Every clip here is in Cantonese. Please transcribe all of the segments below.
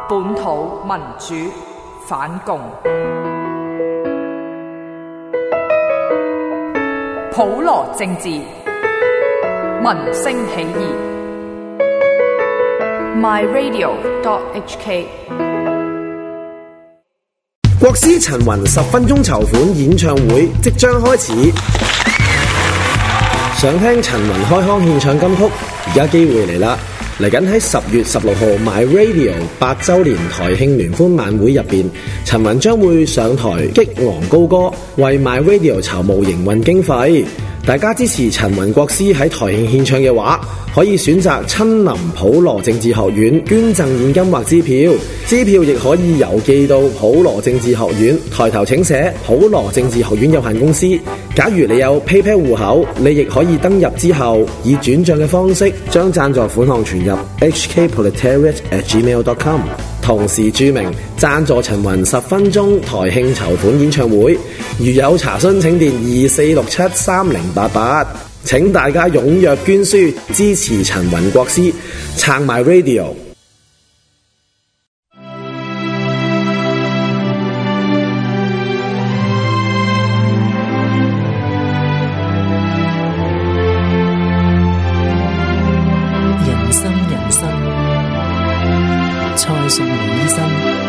本土民主反共，普羅政治，民聲起義。myradio.hk。 國師陳雲10分鐘籌款演唱會即將開始，想聽陳雲開腔獻唱金曲，而家機會嚟啦！嚟緊喺10月16號 MyRadio 8週年台慶聯歡晚會入邊，陳雲將會上台激昂高歌，為 MyRadio 籌募營運經費。大家支持陳雲國師喺台慶獻唱嘅話，可以選擇親臨普羅政治學院捐贈現金或支票，支票亦可以郵寄到普羅政治學院，抬頭請寫普羅政治學院有限公司。假如你有 PayPal 戶口，你亦可以登入之後以轉賬嘅方式將贊助款項存入 hkproletariat@gmail.com， 同時注明贊助陳雲10分鐘台慶籌款演唱會。如有查詢請電24673088。請大家踴躍捐書支持陳雲國師，撐埋 Radio。 人生蔡淑梅醫生。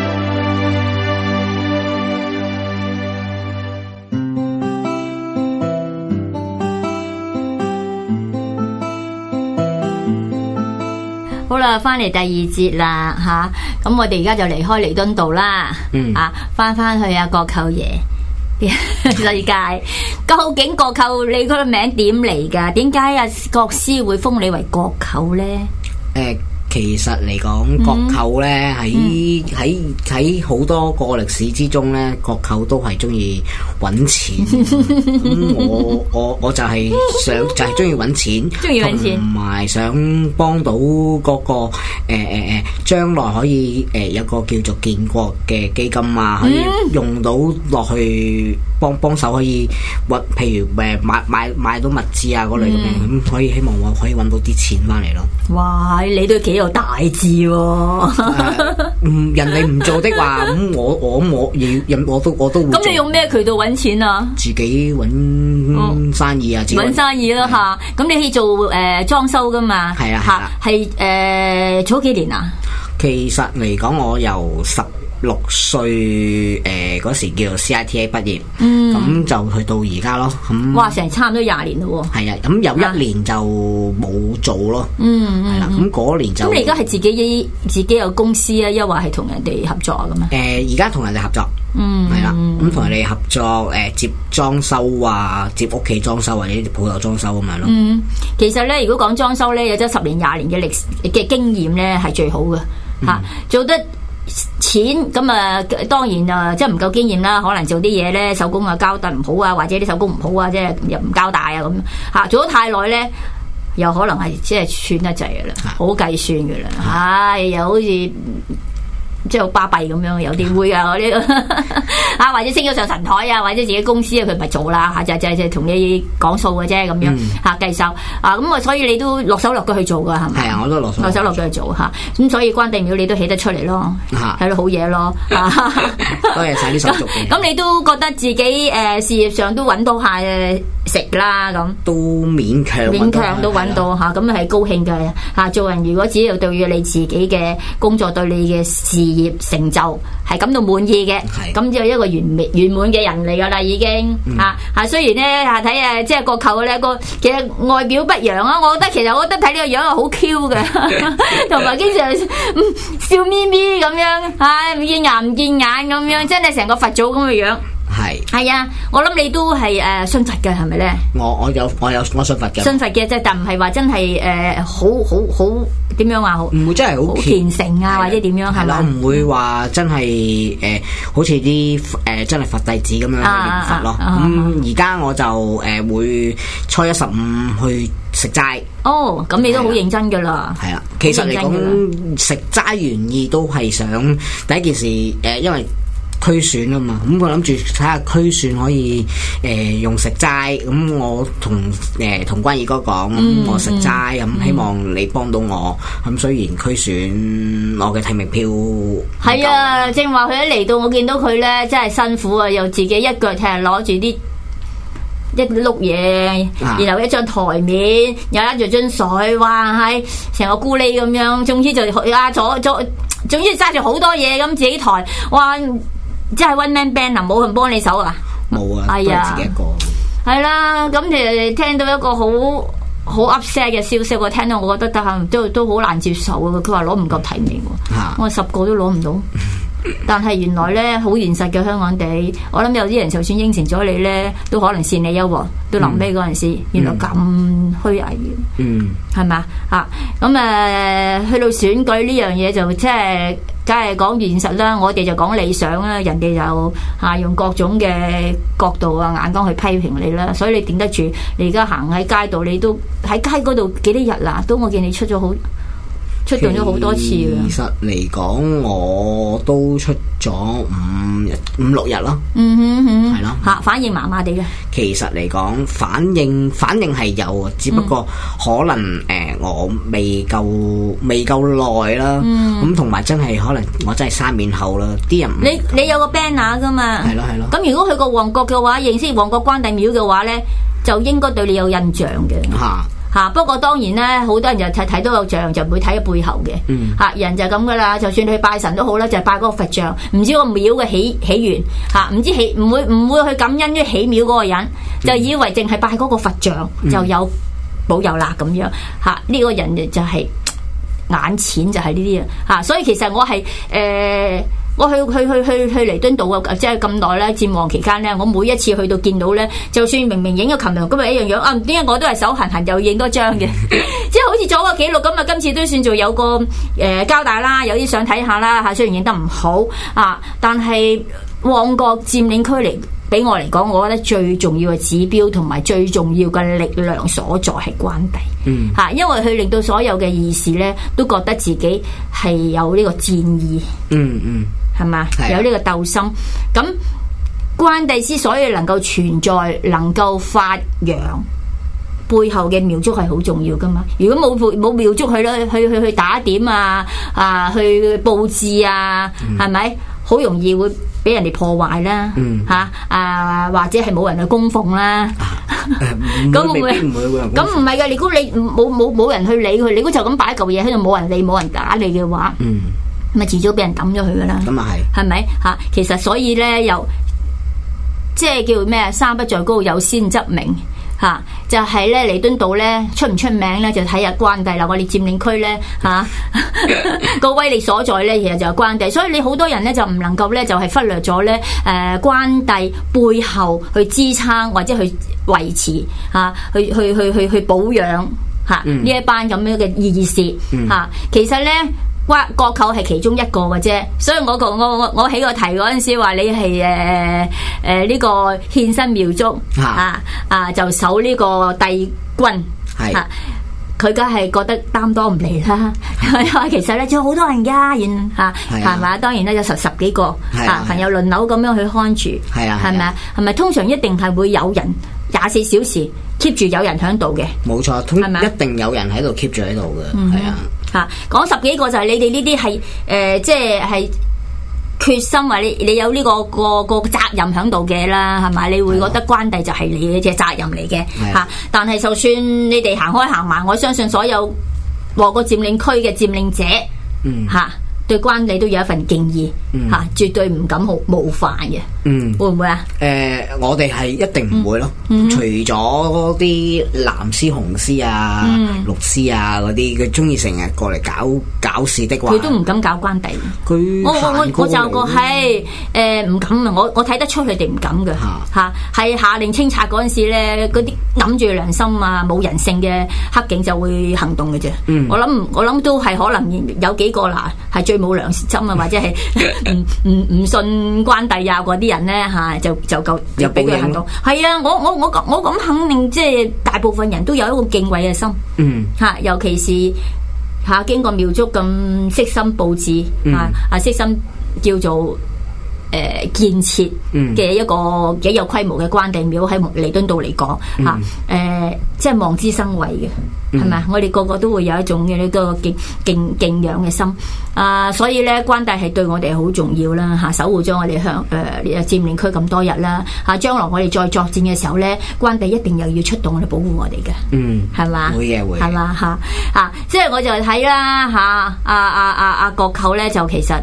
好啦，翻嚟第二節啦吓，咁我哋而家就離開彌敦道啦，翻去阿國舅爺嘅世界。究竟國舅你嗰個名點嚟噶？點解阿國師會封你為國舅咧？ 其實嚟講，國舅咧喺好多個歷史之中咧，國舅都係中意揾錢。咁我就係中意揾錢，同埋想幫到嗰個將來可以有個叫做建國嘅基金啊，可以用到落去幫手，可以譬如買到物資啊嗰類咁樣，咁可以希望我可以揾到啲錢翻嚟咯。 哇！你都幾有大志喎！ 人哋唔做的話，咁我都會。 咁你用咩渠道揾錢啊？ 自己揾生意啊！ 揾生意啦嚇！咁你可以做裝修噶嘛？ 係啊， 係做幾年啊？ 其實嚟講，我由16歲嗰時叫做 CITA 畢業，咁就去到而家咯。咁哇，成差唔多20年咯喎。係啊，咁有1年就冇做咯。係啦，咁嗰年就。咁你而家係自己有公司啊，抑或係同人哋合作咁啊？ 而家同人哋合作，係啦，咁同人哋合作接裝修啊，接屋企裝修或者鋪頭裝修咁樣咯。 其實咧，如果講裝修咧，有咗10年20年嘅經驗咧，係最好嘅嚇，做得。錢咁啊，當然啊，即係唔夠經驗啦。可能做啲嘢咧，手工啊交得唔好啊，或者啲手工唔好啊，即係又唔交代啊咁嚇。做咗太耐咧，又可能係即係串得滯嘅啦，好計算嘅啦。唉，又好似即係好巴閉咁樣，有啲會啊嗰啲啊，或者升咗上神台啊，或者自己公司啊，佢咪做啦嚇，就同你講數嘅啫咁樣嚇計收啊，咁啊，所以你都落手落腳去做噶係咪？ 係啊，我都落手落腳去做嚇，咁所以關帝廟你都起得出嚟咯，係咯好嘢咯， 多謝晒啲手續嘅。 咁你都覺得自己事業上都揾到下食啦咁， 都勉強都揾到嚇，咁係高興嘅嚇。做人如果只要對於你自己嘅工作對你嘅事業成就係感到滿意嘅，咁就一個圓滿嘅人嚟噶啦已經嚇。雖然咧睇即係國舅咧其實外表不揚啊，我覺得睇呢個樣係好 Q 嘅，同埋經常笑咪咪咁樣，唔見牙唔見眼咁樣，真係成個佛祖咁嘅樣。係啊，我諗你都係信佛嘅係咪咧？我信佛嘅， 信佛嘅啫，但唔係話真係好點樣話好？ 唔會真係好虔誠啊，或者點樣係嘛？ 我唔會話真係好似啲真係佛弟子咁樣去念佛咯。咁而家我就會初1、15去食齋。 哦，咁你都好認真噶啦。 係啦，其實嚟講食齋原意都係想第一件事因為區選啊嘛，咁我諗住睇下區選可以用食齋，咁我同關二哥講，我食齋，咁希望你幫到我，咁雖然區選我嘅提名票係啊，正話佢一嚟到，我見到佢咧真係辛苦啊，又自己一腳踢攞住啲一碌嘢，然後一張台面，又攞住樽水，哇係成個咕喱咁樣，總之就總之揸住好多嘢咁自己抬，哇！即係 one man band 啊，冇人幫你手啊？ 冇啊， 係啊， 自己一個。 係啦，咁其實聽到一個好 upset 嘅消息，我聽到我覺得都好難接受啊！佢話攞唔夠提名，我10個都攞唔到。但係原來咧好現實嘅香港地，我諗有啲人就算應承咗你咧，都可能善你優喎。到臨尾嗰陣時，原來咁虛偽嘅，係咪啊？咁去到選舉呢樣嘢就即係梗係講現實啦。我哋就講理想啦，人哋就用各種嘅角度啊眼光去批評你啦。所以你頂得住？你而家行喺街度，你都喺街嗰度幾多日啦？都我見你出動咗好多次嘅。 其實嚟講，我都出咗五六日咯。係咯。 反應麻麻地嘅。 其實嚟講，反應係有啊，只不過可能我未夠耐啦。咁同埋真係可能我真係生面口啦，啲人你有個 banner 噶嘛？係咯。咁如果去過旺角嘅話，認識旺角關帝廟嘅話咧，就應該對你有印象嘅。不過當然咧，好多人就睇到個像，就唔會睇個背後嘅。人就咁噶啦，就算去拜神都好啦，就係拜嗰個佛像，唔知個廟嘅起源唔知唔會去感恩於起廟嗰個人，就以為淨係拜嗰個佛像就有保佑啦咁樣。呢個人就係眼淺就係呢啲啊。所以其實我係我去彌敦道啊，即係咁耐咧，戰旺期間咧，我每一次去到見到咧，就算明明影咗琴日今日一樣樣啊，點解我都係手痕痕又影多張嘅？即係好似做個記錄咁啊！今次都算做有個交代啦，有啲相睇下啦嚇，雖然影得唔好但係旺角佔領區嚟俾我嚟講，我覺得最重要嘅指標同埋最重要嘅力量所在係關帝。因為佢令到所有嘅義士咧都覺得自己係有呢個戰意。係嘛？有呢個鬥心，咁關帝之所以能夠存在，能夠發揚，背後嘅廟祝係好重要噶嘛。如果冇廟祝去咧，去打點去佈置係咪？好容易會俾人哋破壞啦。或者係冇人去供奉啦。咁會唔會？咁唔係噶，如果你冇人去理佢，你估就咁擺一嚿嘢喺度，冇人理冇人打你嘅話。咪遲早俾人抌咗佢噶啦，咁啊係咪嚇？其實所以咧，又即係叫咩？山不在高，有仙則名嚇。就係咧，彌敦道咧出唔出名咧，就睇下關帝啦。我哋佔領區咧個威力所在咧，其實就係關帝。所以你好多人咧就唔能夠咧，就係忽略咗咧關帝背後去支撐或者去維持去保養呢一班咁樣嘅義士其實咧。國舅係其中一個嘅啫，所以我起個題嗰陣時話你係呢個獻身廟祝就守呢個帝君佢梗係覺得擔當唔嚟啦。其實咧仲有好多人噶，係咪？當然咧有十幾個朋友輪流咁樣去看住，係咪？係咪？通常一定係會有人24小時 keep 住有人喺度嘅， 冇錯，一定有人喺度 keep 住喺度嘅，係啊。 講10幾個就係你哋呢啲係即係決心話你有呢個責任喺度嘅啦，係咪？你會覺得關帝就係你嘅責任嚟嘅但係就算你哋行開行埋，我相信所有旺角佔領區嘅佔領者對關帝都有一份敬意絕對唔敢冒犯嘅。會唔會啊？ 我哋係一定唔會咯。除咗啲藍絲、紅絲綠絲嗰啲，佢中意成日過嚟搞事的話， 佢都唔敢搞關帝。我就個係唔敢啊！我睇得出佢哋唔敢嘅係下令清拆嗰陣時咧，嗰啲揞住良心冇人性嘅黑警就會行動嘅啫。我諗都係可能有幾個係最冇良心或者係唔信關帝嗰啲人咧就夠又俾佢行動。係啊，我咁肯定，即係大部分人都有一個敬畏嘅心。尤其是經過廟祝咁悉心佈置悉心叫做建設嘅一個幾有規模嘅關帝廟喺彌敦道嚟講嚇，即係望之生畏嘅，係咪？我哋個個都會有一種嘅呢個敬仰嘅心所以咧關帝係對我哋好重要啦嚇，守護咗我哋佔領區咁多日啦嚇，將來我哋再作戰嘅時候咧，關帝一定又要出動嚟保護我哋嘅，係嘛？ 會嘅會， 係嘛嚇即係我就睇啦嚇，阿國舅咧就其實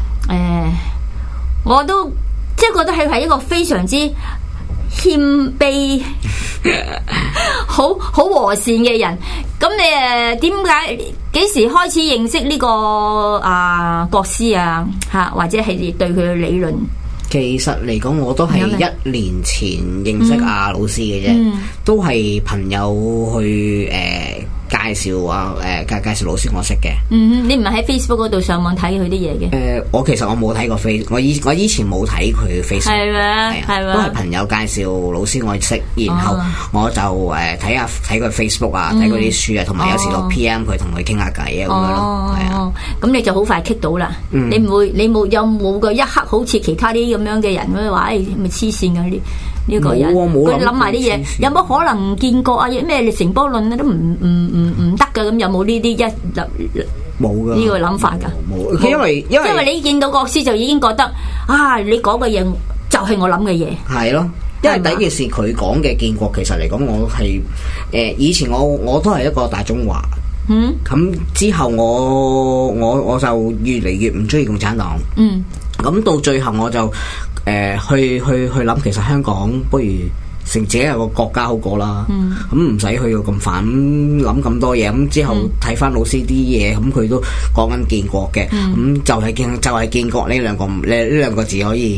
我都即係覺得佢係一個非常之謙卑、好和善嘅人。咁你點解幾時開始認識呢個國師啊？或者係對佢嘅理論？ 其實嚟講，我都係1年前認識阿老師嘅啫，都係朋友去介紹介紹老師我識嘅。 你唔係喺 Facebook 嗰度上網睇佢啲嘢嘅？ 我其實我冇睇過 Facebook，我以前冇睇佢 Facebook， 係咪？係都係朋友介紹老師我識，然後我就睇佢 Facebook 啊，睇佢啲書啊，同埋有時落 PM 佢同佢傾下偈啊咁樣咯，係啊。咁你就好快 kick 到啦，你有冇個一刻好似其他啲咁樣嘅人咁話咪黐線㗎呢個人，佢諗埋啲嘢，有冇可能見過啊？咩成波論都唔得㗎，咁有冇呢啲冇㗎呢個諗法㗎？ 冇，因為你見到國師就已經覺得你講嘅嘢就係我諗嘅嘢。 係咯，因為第一件事佢講嘅建國，其實嚟講我係以前我都係一個大中華。咁之後我就越嚟越唔中意共產黨。咁到最後我就去諗，其實香港不如成自己有個國家好過啦。咁唔使去到咁煩，諗咁多嘢。咁之後睇翻老師啲嘢，咁佢都講緊建國嘅。咁就係建國呢兩個字可以。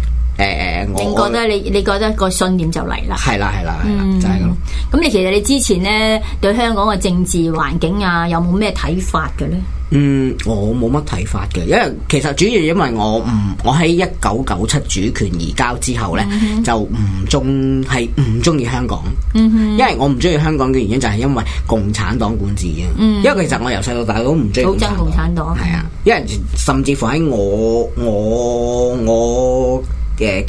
你覺得個信念就嚟啦？係啦， 就係咁。 咁你其實你之前咧對香港嘅政治環境有冇咩睇法嘅咧？ 我冇乜睇法嘅，因為其實主要因為我喺1997主權移交之後咧，就唔中意香港。因為我唔中意香港嘅原因就係因為共產黨管治嘅。因為其實我由細到大都唔中意好憎共產黨。係啊， 因為甚至乎喺我嘅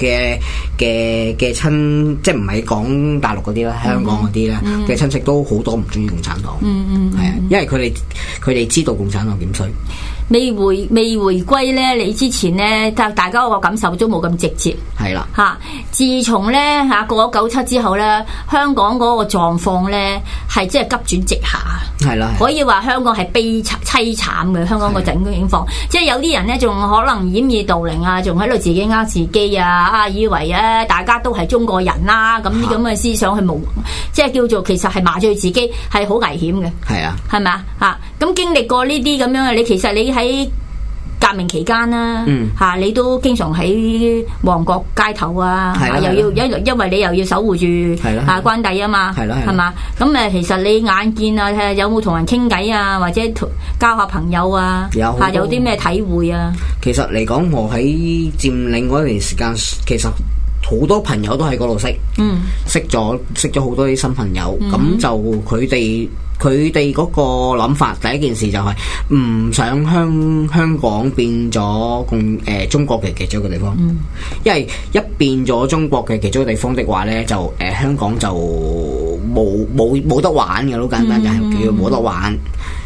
親，即係唔係講大陸嗰啲啦，香港嗰啲啦嘅親戚都好多唔中意共產黨。係啊，因為佢哋知道共產黨點衰。 未回歸咧，你之前咧，大家個感受都冇咁直接。係啦，自從咧過咗97之後咧，香港嗰個狀況咧係即係急轉直下。係啦，可以話香港係淒慘嘅，香港個整個情況。即係有啲人咧仲可能掩耳盜鈴啊，仲喺度自己呃自己以為大家都係中國人啦，咁啲咁嘅思想係即係叫做其實係麻醉自己，係好危險嘅。係啊，係咪啊？咁經歷過呢啲咁樣嘅，其實你喺革命期間啦，你都經常喺旺角街頭又要因為你又要守護住關帝啊嘛，係嘛？咁其實你眼見睇下有冇同人傾偈或者交下朋友有啲咩體會啊？ 其實嚟講，我喺佔領嗰段時間，其實好多朋友都喺嗰度識咗好多啲新朋友，咁就佢哋嗰個諗法，第一件事就係唔想香港變咗中國嘅其中一個地方。因為一變咗中國嘅其中一個地方的話咧，就香港就冇得玩嘅，好簡單就係叫冇得玩。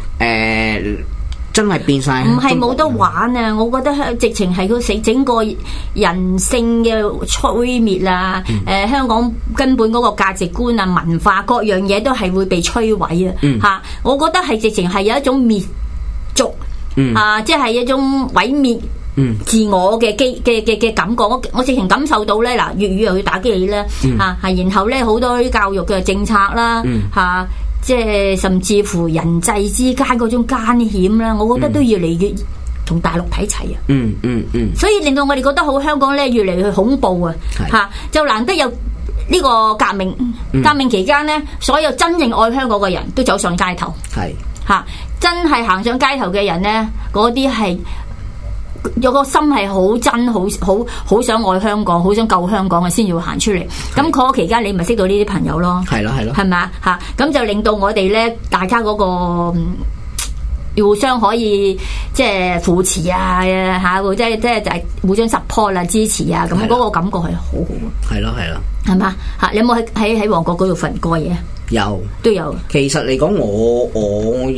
真係變晒， 唔係冇得玩啊！我覺得直情係佢整個人性嘅摧滅啦。香港根本嗰個價值觀文化各樣嘢都係會被摧毀啊！我覺得係直情係有一種滅族即係一種毀滅自我嘅感覺。我直情感受到咧，粵語又要打擊你啦然後咧好多啲教育嘅政策啦即係甚至乎人際之間嗰種艱險啦，我覺得都越嚟越同大陸睇齊所以令到我哋覺得好香港咧越嚟越恐怖就難得有呢個革命。革命期間咧，所有真正愛香港嘅人都走上街頭。真係行上街頭嘅人咧，嗰啲係有個心係好真，好想愛香港，好想救香港嘅，先要行出嚟。咁嗰個期間，你咪識到呢啲朋友咯。係咪啊？咁就令到我哋咧，大家嗰個互相可以即係扶持啊嚇，即係就係互相 support 啦、支持啊，咁嗰個感覺係好好啊。 係咯係咯， 係嘛嚇？你有冇喺旺角嗰度瞓過夜啊？ 有都有。 其實嚟講，我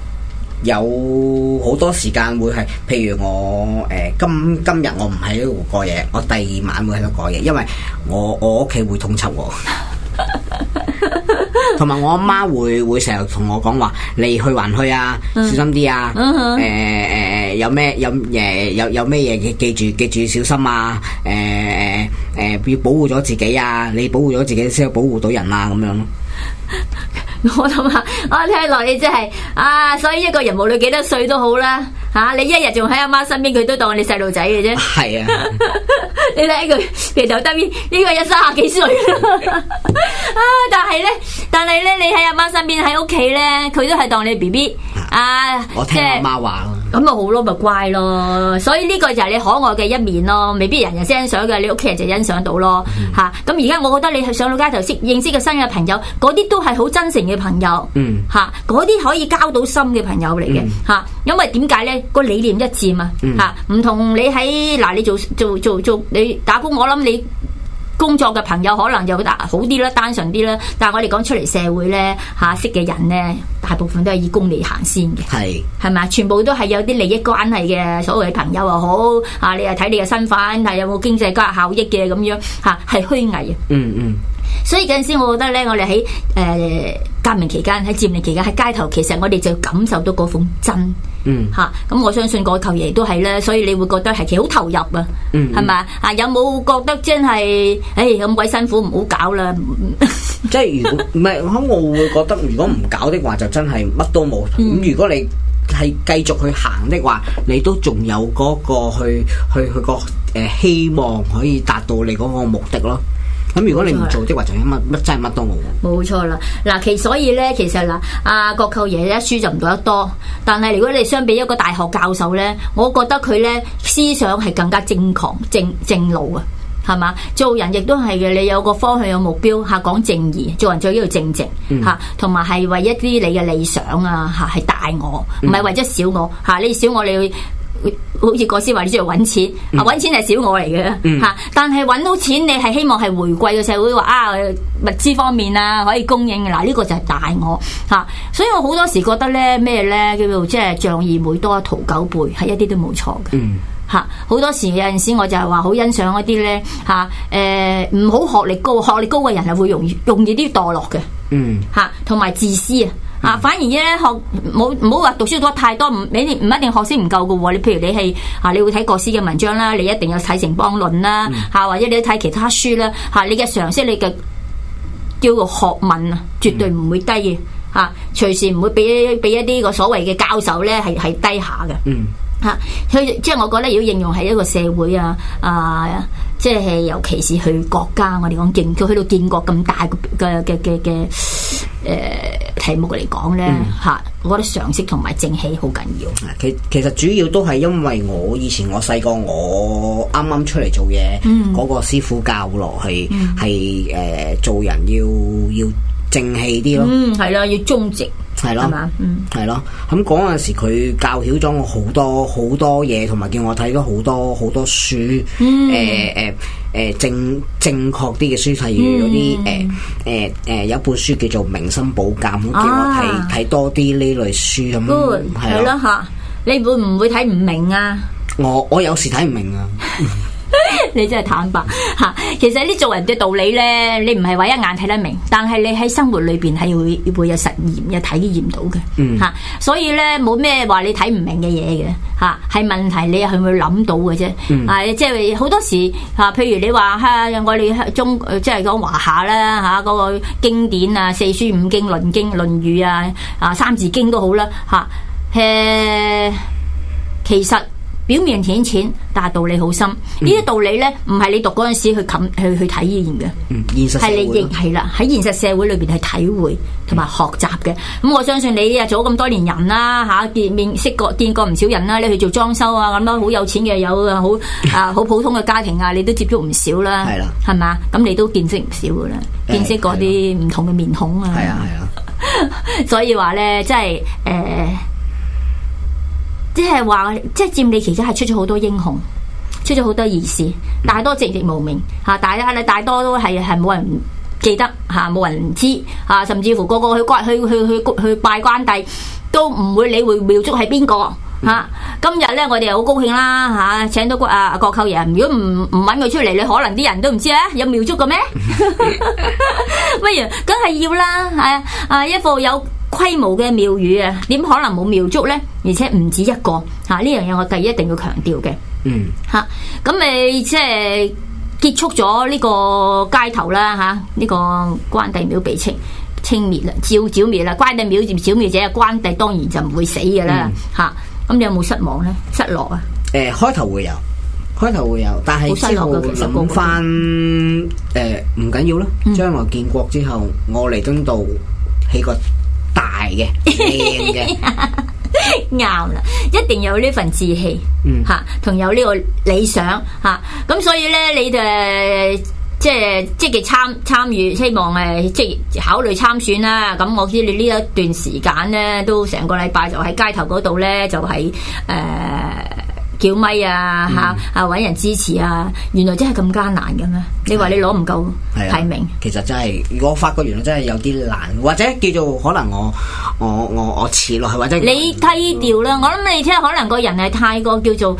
有好多時間會係，譬如我今日我唔喺度過夜，我第二晚會喺度過夜，因為我屋企會通緝我，同埋我阿媽會成日同我講話，你去還去啊，小心啲啊，有咩咩嘢記住小心啊，要保護咗自己啊，你保護咗自己先可以保護到人啊，咁樣咯。 我諗下，我聽落你真係所以一個人無論幾多歲都好啦，你一日仲喺阿媽身邊，佢都當你細路仔嘅啫。係啊，你睇佢其實得呢個有30幾歲啦，但係咧，你喺阿媽身邊喺屋企咧，佢都係當你 BB 我聽我媽話咯。 咁咪好咯，咪乖咯，所以呢個就係你可愛嘅一面咯，未必人人欣賞嘅，你屋企人就欣賞到咯嚇。咁而家我覺得你去上到街頭認識嘅新嘅朋友，嗰啲都係好真誠嘅朋友嚇，嗰啲可以交到心嘅朋友嚟嘅嚇。因為點解咧？個理念一致嘛嚇，唔同你喺你做你打工，我諗你工作嘅朋友可能就好啲啦，單純啲啦。但係我哋講出嚟社會咧識嘅人咧，大部分都係以功利行先嘅，係咪？全部都係有啲利益關係嘅，所謂朋友又好你係睇你嘅身份，係有冇經濟效益嘅咁樣係虛偽嘅。所以嗰陣時，我覺得咧，我哋喺革命期間、喺佔領期間、喺街頭，其實我哋就感受到嗰種真咁我相信嗰嚿嘢都係咧，所以你會覺得係其實好投入啊，係咪有冇覺得真係咁鬼辛苦，唔好搞啦？ 即係如果唔係，我會覺得如果唔搞的話，就真係乜都冇。咁如果你係繼續去行的話，你都仲有嗰個去個希望可以達到你嗰個目的咯。咁如果你唔做的話，就乜真係乜都冇。冇錯啦，所以咧，其實郭舅爺一書就唔讀得多，但係如果你相比一個大學教授咧，我覺得佢咧思想係更加正路啊，係嘛？做人亦都係嘅，你有個方向有目標講正義，做人最緊要正直同埋係為一啲你嘅理想係大我，唔係為咗小我你小我你好似國師話你中意揾錢，揾錢係小我嚟嘅但係揾到錢你係希望係回饋個社會，話物資方面可以供應嘅，呢個就係大我所以我好多時覺得咧咩咧叫做即係仗義每多屠狗輩，係一啲都冇錯嘅好多時有陣時我就係話好欣賞一啲咧唔好學歷高嘅人係會容易啲墮落嘅同埋自私反而咧唔好話讀書讀得太多，你唔一定學識唔夠嘅喎。你譬如你係你會睇國師嘅文章啦，你一定有睇城邦論啦或者你睇其他書啦你嘅常識你嘅叫做學問絕對唔會低嘅隨時唔會俾一啲個所謂嘅教授咧係低下嘅即係我覺得如果應用喺一個社會即係尤其是去國家，我哋講佢去到建國咁大嘅題目嚟講咧我覺得常識同埋正氣好緊要。 其實主要都係因為我以前我細個我啱啱出嚟做嘢，嗰個師傅教落係做人要正氣啲咯。 係啦，要忠直。 係咯，係咯。咁嗰陣時佢教曉咗我好多嘢，同埋叫我睇咗好多書。正確啲嘅書，例如嗰啲有一本書叫做《明心寶鑑》，叫我睇多啲呢類書咁。 係咯你會唔會睇唔明啊？ 我有時睇唔明啊。 你真係坦白其實呢做人嘅道理咧，你唔係話一眼睇得明，但係你喺生活裏邊係會有實驗有體驗到嘅所以咧冇咩話你睇唔明嘅嘢嘅係問題你係咪諗到嘅啫即係好多時譬如你話我哋即係講華夏啦嗰個經典四書五經論經論語三字經都好啦其實表面顯淺，但係道理好深。呢啲道理咧，唔係你讀嗰陣時去體驗嘅，係你係啦，喺現實社會裏邊係體會同埋學習嘅。咁我相信你做咗咁多年人啦見過唔少人啦，你去做裝修咁樣好有錢嘅，有好普通嘅家庭你都接觸唔少啦，係啦，係嘛？咁你都見識唔少噶啦，見識嗰啲唔同嘅面孔係啊，所以話咧，即係即係話，即係佔領期間係出咗好多英雄，出咗好多義士，大多籍籍無名嚇，大多都係冇人記得嚇，冇人知嚇，甚至乎個個去拜關帝都唔會理會廟祝係邊個嚇。今日咧，我哋又好高興啦嚇，請到國舅爺。如果唔揾佢出嚟，你可能啲人都唔知啊，有廟祝嘅咩？不如梗係要啦，一副有規模嘅廟宇啊，點可能冇廟祝咧？而且唔止一個嚇，呢樣嘢我第一定要強調嘅。嚇，咁咪即係結束咗呢個街頭啦嚇，呢個關帝廟被清滅啦，照滅啦。關帝廟剿滅者，關帝當然就唔會死嘅啦嚇。咁你有冇失望咧？失落啊？ 開頭會有，但係之後諗翻唔緊要啦。將來建國之後，我彌敦道起個大嘅靚嘅。 啱啦，一定有呢份志氣嚇，同有呢個理想嚇，咁所以咧，你哋即係積極參與，希望即係考慮參選啦。咁我知你呢一段時間咧，都成個禮拜就喺街頭嗰度咧，就係叫咪啊嚇揾人支持啊，原來真係咁艱難嘅咩？你話你攞唔夠提名， 其實真係我發覺原來真係有啲難，或者叫做可能我遲落去，或者你低調啦。我諗你聽可能個人係太過叫做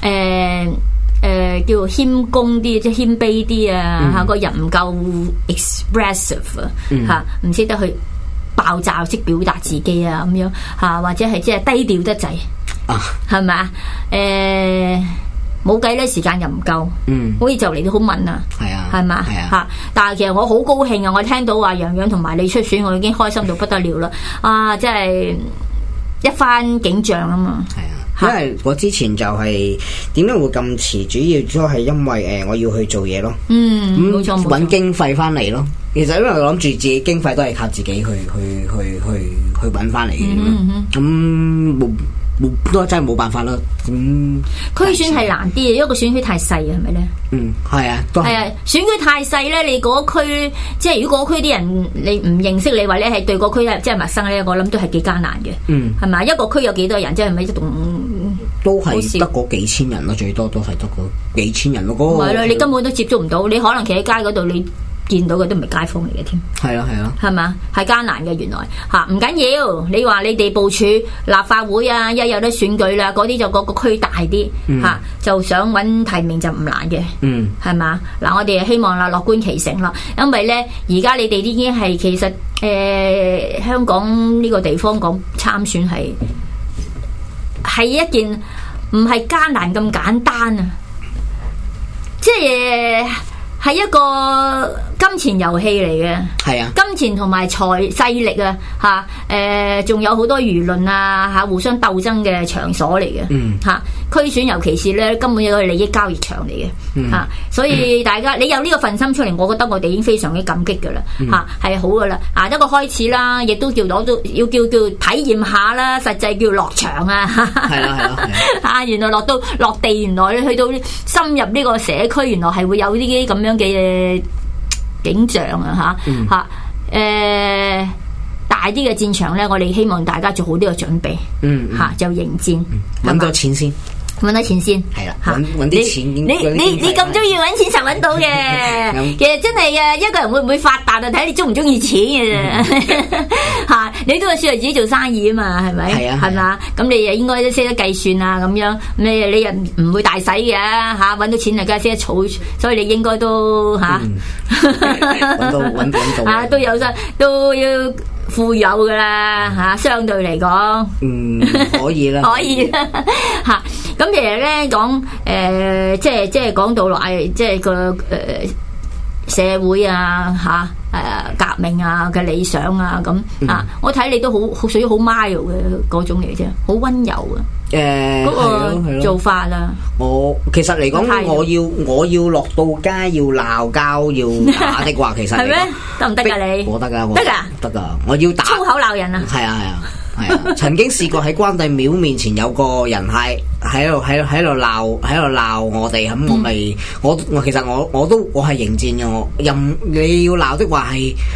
叫做謙恭啲，即係謙卑啲啊嚇，個人唔夠 expressive 嚇，唔識得去爆炸，識表達自己啊咁樣嚇，或者係即係低調得滯。係咪啊？冇計咧，時間又唔夠，好似就嚟到好問啊，係嘛嚇？但係其實我好高興啊！我聽到話楊洋同埋你出選，我已經開心到不得了啦！啊，真係一番景象啊嘛！ 係啊，因為我之前就係點解會咁遲，主要都係因為我要去做嘢咯， 冇錯， 揾經費翻嚟咯。其實因為我諗住自己經費都係靠自己去揾翻嚟嘅，咁都真係冇辦法啦。 區選係難啲嘅，因為個選區太細啊，係咪咧？ 係啊，係啊， 選區太細咧，你嗰區即係如果嗰區啲人你唔認識你，或者係對個區即係陌生咧，我諗都係幾艱難嘅。係咪？一個區有幾多人？即係咪一棟都係得嗰幾千人咯，最多都係得嗰幾千人咯。唔係啦，你根本都接觸唔到，你可能企喺街嗰度你見到嘅都唔係街坊嚟嘅添， 係啊， 係嘛，係艱難嘅原來嚇，唔緊要。你話你哋部署立法會啊，一有得選舉啦，嗰啲就個區大啲嚇，就想揾提名就唔難嘅，係嘛？嗱，我哋希望啦，樂觀其成啦，因為咧而家你哋已經係其實香港呢個地方講參選係一件唔係艱難咁簡單啊，即係一個金錢遊戲嚟嘅，係啊，金錢同埋勢力啊，嚇，仲有好多輿論啊，嚇，互相鬥爭嘅場所嚟嘅，嚇，區選尤其是咧根本有個利益交易場嚟嘅，嚇，所以大家你有呢個份心出嚟，我覺得我哋已經非常之感激噶啦，嚇，係好噶啦，啊，一個開始啦，亦都叫攞到要叫體驗下啦，實際叫落場啊，係啦，啊，原來落地，原來你去到深入呢個社區，原來係會有呢啲咁樣嘅景象啊，嚇，大啲嘅戰場咧，我哋希望大家做好呢個準備，嚇，就迎戰， 揾到錢先。 揾到錢先， 係啦，揾啲錢。 你咁中意揾錢實揾到嘅，其實真係啊，一個人會唔會發達啊，睇你中唔中意錢嘅啫。嚇，你都係算係自己做生意啊嘛，係咪？係啊，係嘛？咁你又應該都識得計算啊，咁樣你又唔會大使嘅嚇，揾到錢啊，梗係識得儲，所以你應該都嚇揾到啊，都有都要富有噶啦嚇，相對嚟講， 可以啦， 可以啦嚇。咁其實咧講即係講到落即係個社會啊嚇革命啊嘅理想啊咁啊，我睇你都好屬於好 mild 嘅嗰種嚟啫，好溫柔啊。嗰個做法啦。 我其實嚟講，我要落到街要鬧交要打的話，其實係咩？得唔得噶你？ 我得噶， 得噶， 我要打粗口鬧人啊！ 係啊！曾經試過喺關帝廟面前有個人喺度鬧我哋，咁我其實我係迎戰嘅，你要鬧的話係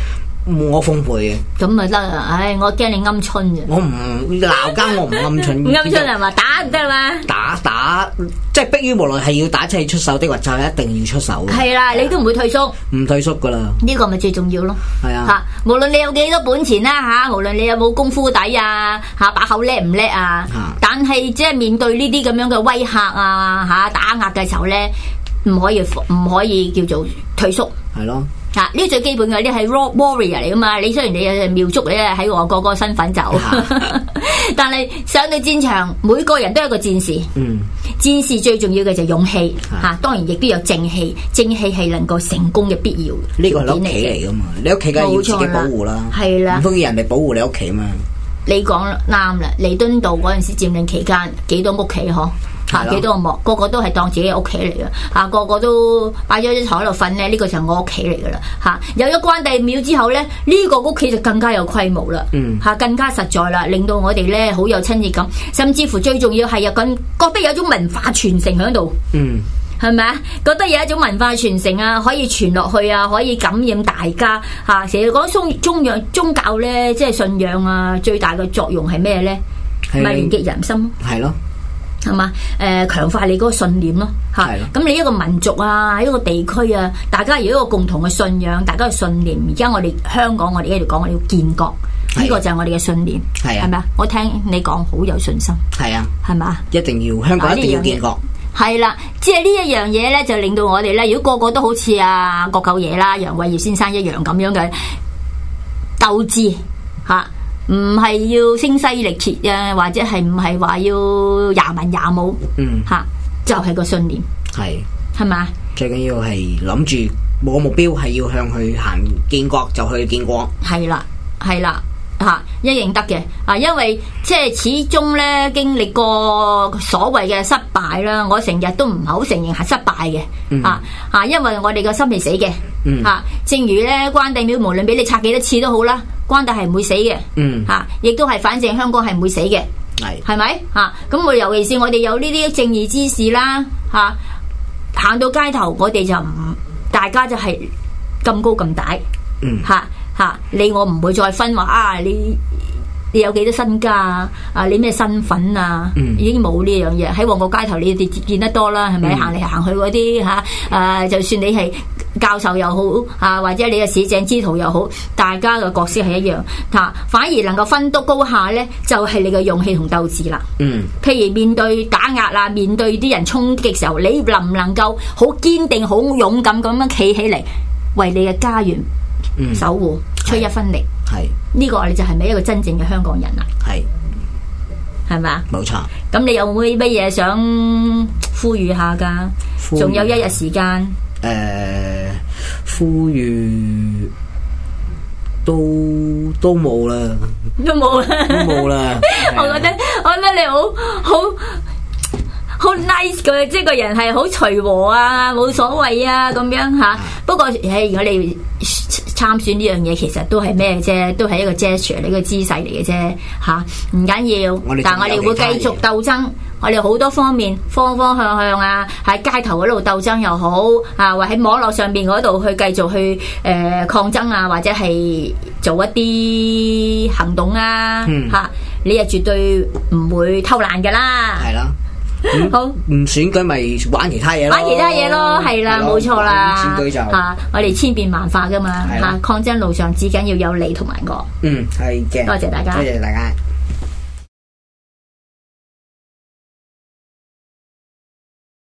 我奉陪嘅。 咁咪得啦，唉，我驚你鵪鶉啫。 我唔鬧交，我唔鵪鶉。 唔鵪鶉係嘛？打唔得啦嘛？ 打，即係迫於無奈係要打，即係出手的話就一定要出手。 係啦，你都唔會退縮。 唔退縮噶啦。 呢個咪最重要咯。 係啊。 嚇，無論你有幾多本錢啦嚇，無論你有冇功夫底啊嚇，把口叻唔叻啊，但係即係面對呢啲咁樣嘅威嚇啊嚇打壓嘅時候咧，唔可以叫做退縮。 係咯。 呢啲最基本嘅，呢係 warrior 嚟噶嘛。你雖然你係苗族咧，喺我個身份就，但係上到戰場，每個人都係一個戰士。戰士最重要嘅就係勇氣嚇，當然亦都有正氣。正氣係能夠成功嘅必要。 呢個係屋企嚟噶嘛，你屋企梗係要自己保護啦。係啦，唔通要人哋保護你屋企嘛？你講啱啦，彌敦道嗰陣時佔領期間，幾多屋企嗬？幾多個幕，個個都係當自己屋企嚟嘅，個個都擺咗張台喺度瞓咧，呢個就係我屋企嚟噶啦，有咗關帝廟之後咧，呢個屋企就更加有規模啦，更加實在啦，令到我哋咧好有親切感，甚至乎最重要係覺得有一種文化傳承喺度，係咪啊？覺得有一種文化傳承啊，可以傳落去啊，可以感染大家嚇。成日講宗教咧，即係信仰啊，最大嘅作用係咩咧？咪連結人心咯，係咯。係嘛？強化你嗰個信念咯，嚇。咁你一個民族啊，一個地區啊，大家有一個共同嘅信仰，大家嘅信念。而家我哋香港，我哋喺度講，我哋要建國，呢個就係我哋嘅信念，係咪啊？我聽你講好有信心，係啊，係嘛？一定要香港一定要建國，係啦。即係呢一樣嘢咧，就令到我哋咧，如果個個都好似郭九爺啦、楊偉業先生一樣咁樣嘅鬥志嚇。唔係要聲嘶力竭啊，或者係唔係話要廿文廿武，就係個信念，係嘛？最緊要係諗住冇目標，係要向去行建國就去建國，係啦，一定得嘅啊！因為即係始終咧經歷過所謂嘅失敗啦，我成日都唔係好承認係失敗嘅，因為我哋個心係死嘅，正如咧關帝廟，無論俾你拆幾多次都好啦。關帝係唔會死嘅，亦都係，反正香港係唔會死嘅，係咪？咁我尤其是我哋有呢啲正義之士啦，行到街頭，我哋就唔，大家就係咁高咁大，你我唔會再分話你有幾多身家啊？你咩身份啊？已經冇呢樣嘢喺旺角街頭，你哋見得多啦，係咪？行嚟行去嗰啲就算你係教授又好或者你係市井之徒又好，大家嘅角色係一樣反而能夠分得高下咧，就係你嘅勇氣同鬥志啦。譬如面對打壓啊，面對啲人衝擊嘅時候，你能唔能夠好堅定、好勇敢咁樣企起嚟，為你嘅家園守護，出一分力？係呢個你就係咪一個真正嘅香港人啊？係咪啊？冇錯。咁你有冇乜嘢想呼籲下噶？仲有一日時間。呼籲都冇啦，都冇啦。我覺得你好 nice 嘅，即係個人係好隨和啊，冇所謂啊咁樣吓。不過我哋參選呢樣嘢其實都係咩啫？都係一個 gesture， 呢個姿勢嚟嘅啫吓，唔緊要。但係我哋會繼續鬥爭，我哋好多方面方方向向啊，喺街頭嗰度鬥爭又好或喺網絡上邊嗰度去繼續去抗爭啊，或者係做一啲行動啊你係絕對唔會偷懶噶啦。係啦。好，唔選舉咪玩其他嘢咯，係啦，冇錯啦。選舉就我哋千變萬化噶嘛抗爭路上只緊要有你同埋我。係嘅，多謝大家。